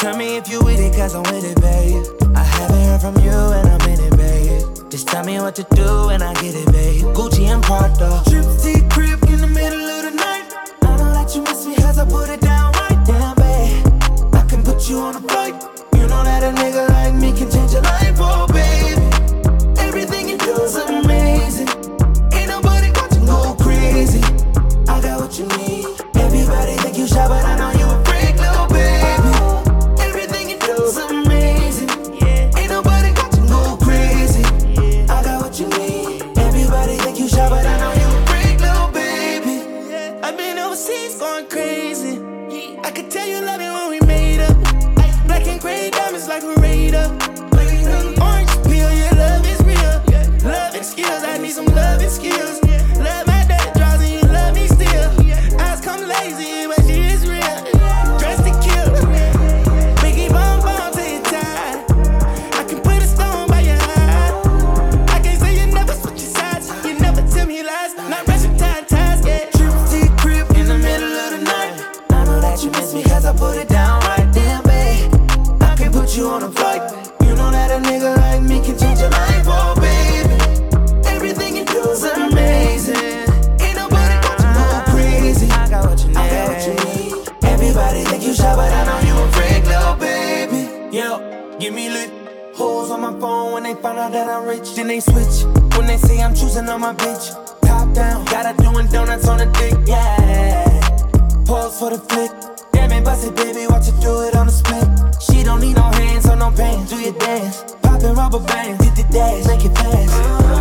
Tell me if you with it, cause I'm with it, babe. I haven't heard from you and I'm in it, babe. Just tell me what to do and I get it, babe. Gucci and Prada. Trip to the crib in the middle of the night. I know that you miss me cause I put it down right down, babe. I can put you on a flight. You know that a nigga like me can change your life, oh baby. Everything you do is amazing. Ain't nobody got to go crazy. I got what you need. Everybody think you shy, but I know you a freak, little baby. Everything you do is amazing. Ain't nobody got to go crazy. I got what you need. Everybody think you shy, but I know you a freak, little baby. I've been overseas going crazy. I could tell you love it when we made up. Black and gray diamonds like a radar. Orange peel, your love is real. Love and skills, I need some love and skills. Love my dirty draws and you love me still. Eyes come lazy, but she is real. Dressed to kill. Biggie bomb bomb till you tired. I can put a stone by your eye. I can't say you never switch your sides. You never tell me lies. Not rushing ties, yeah. Trip to the crib in the middle of the night. I know that you miss me cause I put it down right there, babe. I can put you on a flight. You know that a nigga like me can change your life, oh baby. Everything you do is amazing. Ain't nobody got to go crazy. I got what you need. I got what you need. Everybody think you shy, but I know you a freak, little baby. Yo, give me lit. Hoes on my phone when they find out that I'm rich. Then they switch when they say I'm choosing on my bitch. Top down, got her doing donuts on the dick, yeah. Pose for the flick. Damn it, bust it, baby, watch you do it on the split. She don't need no hands or no pain. Do your dance, poppin' rubber bands, hit the dash, make it fast.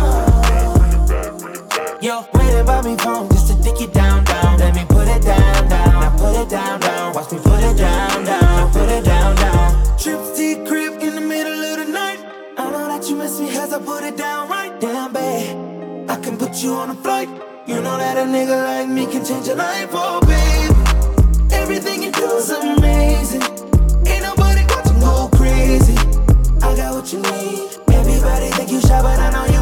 Yo, waiting by me phone just to dick it down, down. Let me put it down, down. Now put it down, down. Watch me put it down, down. Now put it down, down. Trip to the crib in the middle of the night. I know that you miss me cause I put it down right down, babe. I can put you on a flight. You know that a nigga like me can change your life, oh baby. Everything you do is amazing. Ain't nobody got to go crazy. I got what you need. Everybody think you shy, but I know you